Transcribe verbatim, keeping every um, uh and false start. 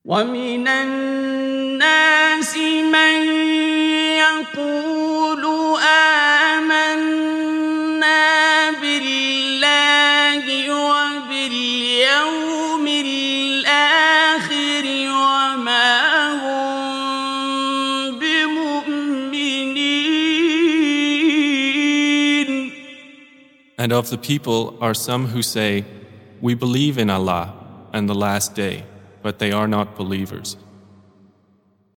ومن الناس من يقول آمنا بالله وباليوم الآخر وما هم بمؤمنين. And of the people are some who say, "We believe in Allah and the last day," but they are not believers.